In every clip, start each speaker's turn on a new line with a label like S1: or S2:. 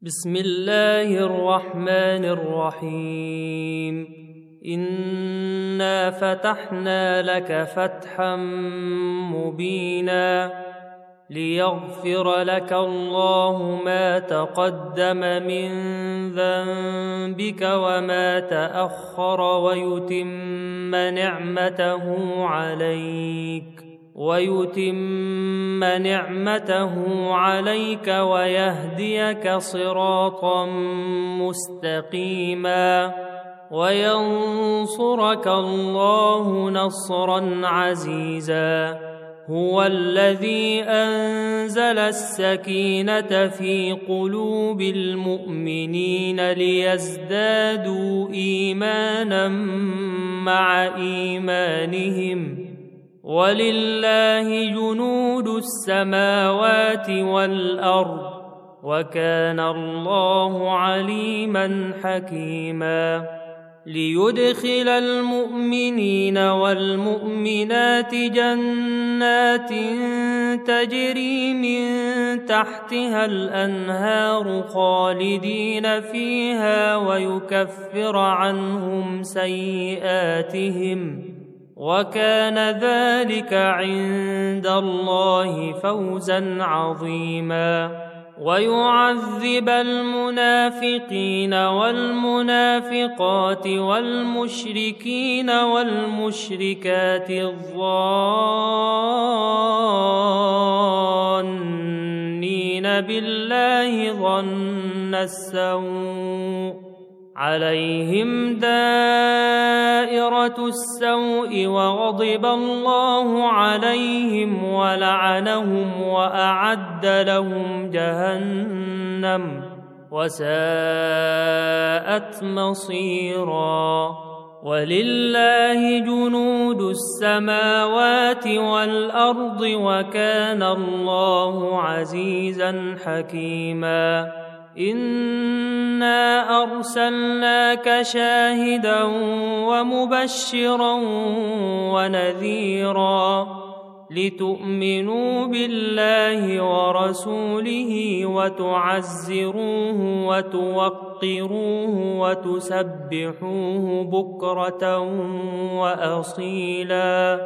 S1: بسم الله الرحمن الرحيم. إنا فتحنا لك فتحا مبينا ليغفر لك الله ما تقدم من ذنبك وما تأخر ويتم نعمته عليك ويهديك صراطا مستقيما وينصرك الله نصرا عزيزا. هو الذي أنزل السكينة في قلوب المؤمنين ليزدادوا إيمانا مع إيمانهم ولله جنود السماوات والأرض وكان الله عليما حكيما. ليدخل المؤمنين والمؤمنات جنات تجري من تحتها الأنهار خالدين فيها ويكفر عنهم سيئاتهم وكان ذلك عند الله فوزا عظيما. ويعذب المنافقين والمنافقات والمشركين والمشركات الظانين بالله ظن السوء عليهم دائرة السوء وغضب الله عليهم ولعنهم وأعد لهم جهنم وساءت مصيرا. ولله جنود السماوات والأرض وكان الله عزيزا حكيما. إنا أرسلناك شاهدا ومبشرا ونذيرا لتؤمنوا بالله ورسوله وتعزروه وتوقروه وتسبحوه بكرة وأصيلا.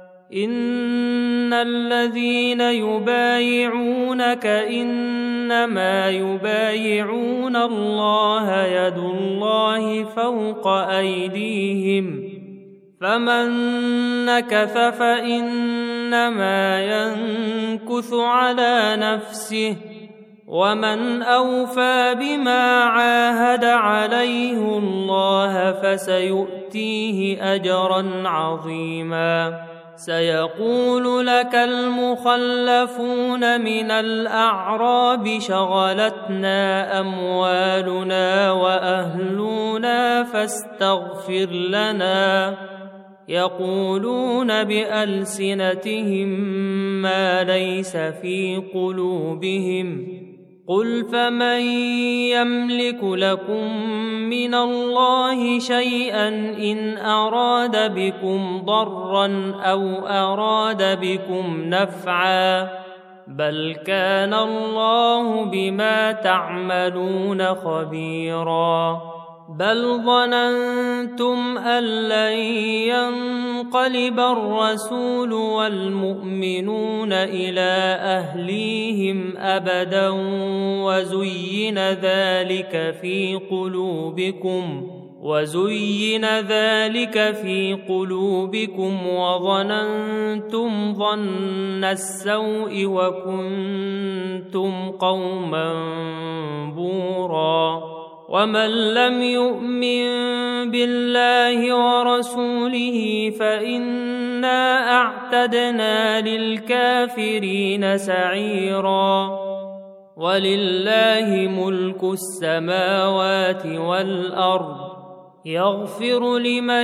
S1: إن الذين يبايعونك إنما يبايعون الله يد الله فوق أيديهم فمن نكث فإنما ينكث على نفسه ومن أوفى بما عاهد عليه الله فسيؤتيه أجرا عظيما. سيقول لك المخلفون من الأعراب شغلتنا أموالنا وأهلنا فاستغفر لنا يقولون بألسنتهم ما ليس في قلوبهم قل فمن يملك لكم من الله شيئا إن أراد بكم ضرا أو أراد بكم نفعا بل كان الله بما تعملون خبيرا. بل ظننتم أن لن ينقلب الرسول والمؤمنون إلى أهليهم أبدا وزين ذلك في قلوبكم وظننتم ظن السوء وكنتم قوما بورا. ومن لم يؤمن بالله ورسوله فإنا أعتدنا للكافرين سعيرا. ولله ملك السماوات والأرض يغفر لمن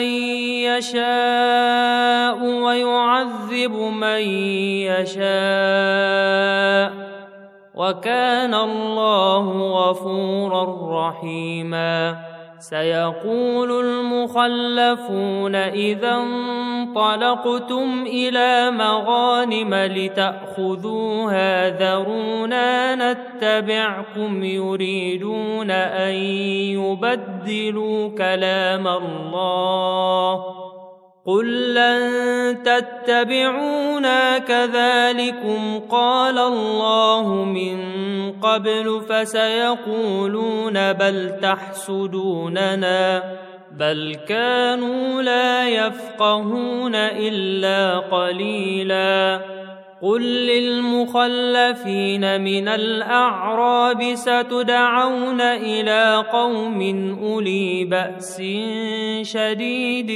S1: يشاء ويعذب من يشاء وكان الله غفورا رحيما. سيقول المخلفون إذا انطلقتم إلى مغانم لتأخذوها ذرونا نتبعكم يريدون أن يبدلوا كلام الله قل لن تتبعونا كذلكم قال الله من قبل فسيقولون بل تحسدوننا بل كانوا لا يفقهون إلا قليلا قل للمخلفين من الأعراب ستدعون إلى قوم أولي بأس شديد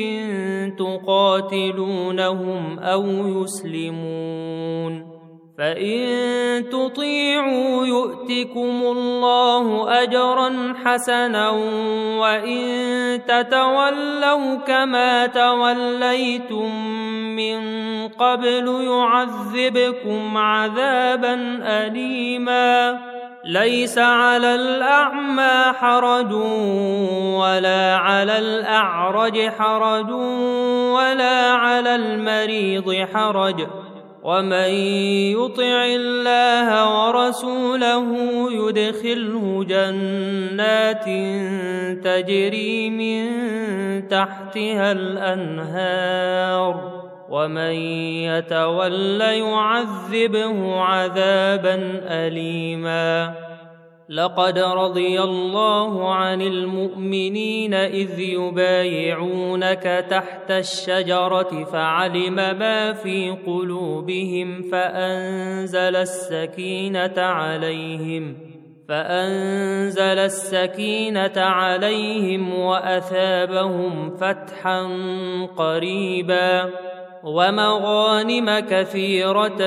S1: تقاتلونهم أو يسلمون فإن تطيعوا يؤتكم الله أجرا حسنا وإن تتولوا كما توليتم من قبل يعذبكم عذابا أليما ليس على الأعمى حرج ولا على الأعرج حرج ولا على المريض حرج ومن يطع الله ورسوله يدخله جنات تجري من تحتها الأنهار ومن يتول يعذبه عذابا أليما لقد رضي الله عن المؤمنين إذ يبايعونك تحت الشجرة فعلم ما في قلوبهم فأنزل السكينة عليهم وأثابهم فتحا قريبا ومغانم كثيرة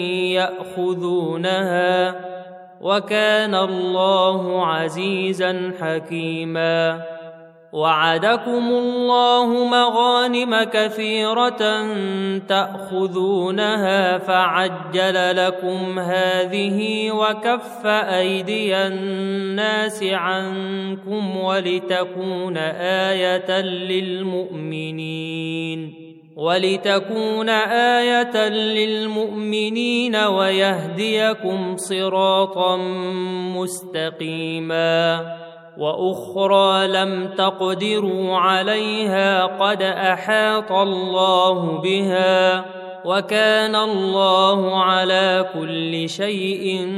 S1: يأخذونها وكان الله عزيزا حكيما وعدكم الله مغانم كثيرة تأخذونها فعجل لكم هذه وكف أيدي الناس عنكم ولتكون آية للمؤمنين ويهديكم صراطا مستقيما وأخرى لم تقدروا عليها قد أحاط الله بها وكان الله على كل شيء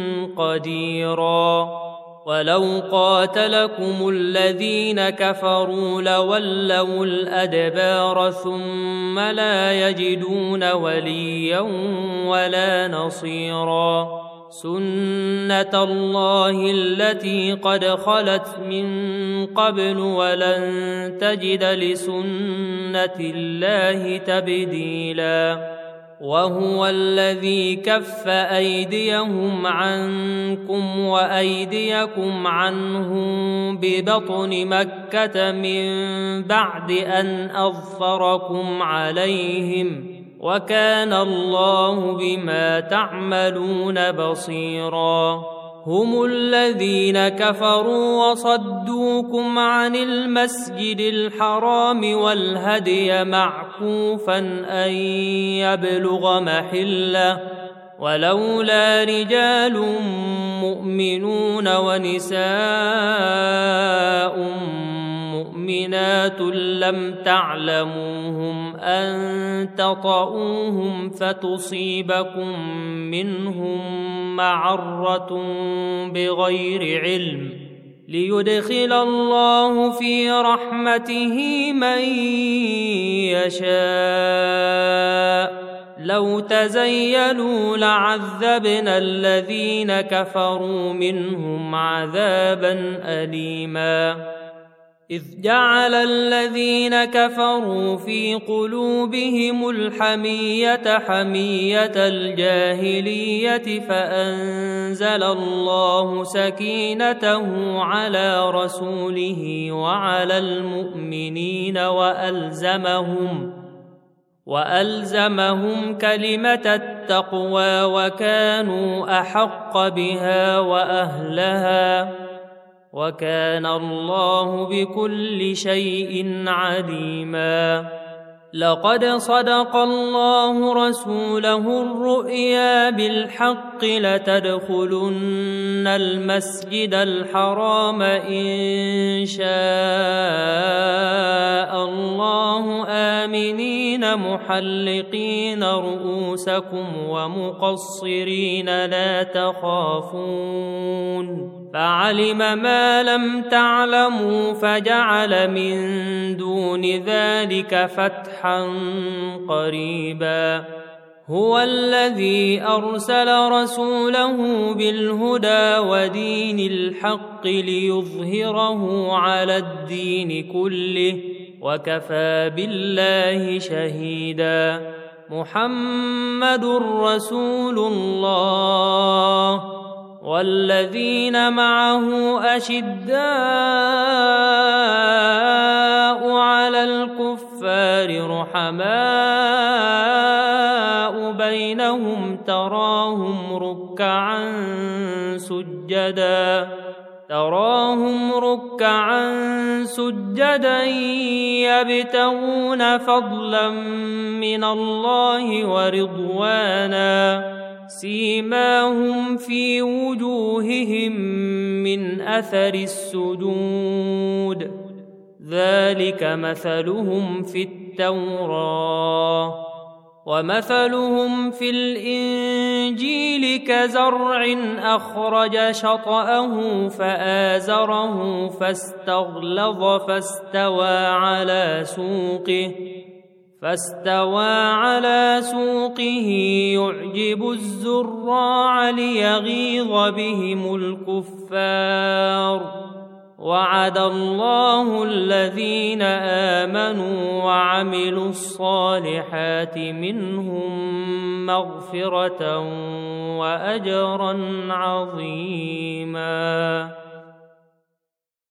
S1: قديرا ولو قاتلكم الذين كفروا لولوا الأدبار ثم لا يجدون وليا ولا نصيرا سنة الله التي قد خلت من قبل ولن تجد لسنة الله تبديلا وهو الذي كف أيديهم عنكم وأيديكم عنهم ببطن مكة من بعد أن أظفركم عليهم وكان الله بما تعملون بصيرا هم الذين كفروا وصدوكم عن المسجد الحرام والهدي معكوفا أن يبلغ محله ولولا رجال مؤمنون ونساء مؤمنات لم تعلموهم أن تطؤوهم فتصيبكم منهم معرة بغير علم ليدخل الله في رحمته من يشاء لو تزيلوا لعذبنا الذين كفروا منهم عذابا أليما إذ جعل الذين كفروا في قلوبهم الحمية حمية الجاهلية فأنزل الله سكينته على رسوله وعلى المؤمنين وألزمهم كلمة التقوى وكانوا أحق بها وأهلها وكان الله بكل شيء عليما لقد صدق الله رسوله الرؤيا بالحق لتدخلن المسجد الحرام إن شاء الله آمنين محلقين رؤوسكم ومقصرين لا تخافون فعلم ما لم تعلموا فجعل من دون ذلك فتحا قريبا هو الذي أرسل رسوله بالهدى ودين الحق ليظهره على الدين كله وكفى بالله شهيدا محمد رسول الله والذين معه أشداء على الكفار رحماء بينهم تراهم ركعا سجدا يبتغون فضلا من الله ورضوانا سيماهم في وجوههم من أثر السجود ذلك مثلهم في التوراة ومثلهم في الإنجيل كزرع أخرج شطأه فآزره فاستغلظ فاستوى على سوقه يعجب الزراع ليغيظ بهم الكفار وعد الله الذين آمنوا وعملوا الصالحات منهم مغفرة وأجرا عظيما.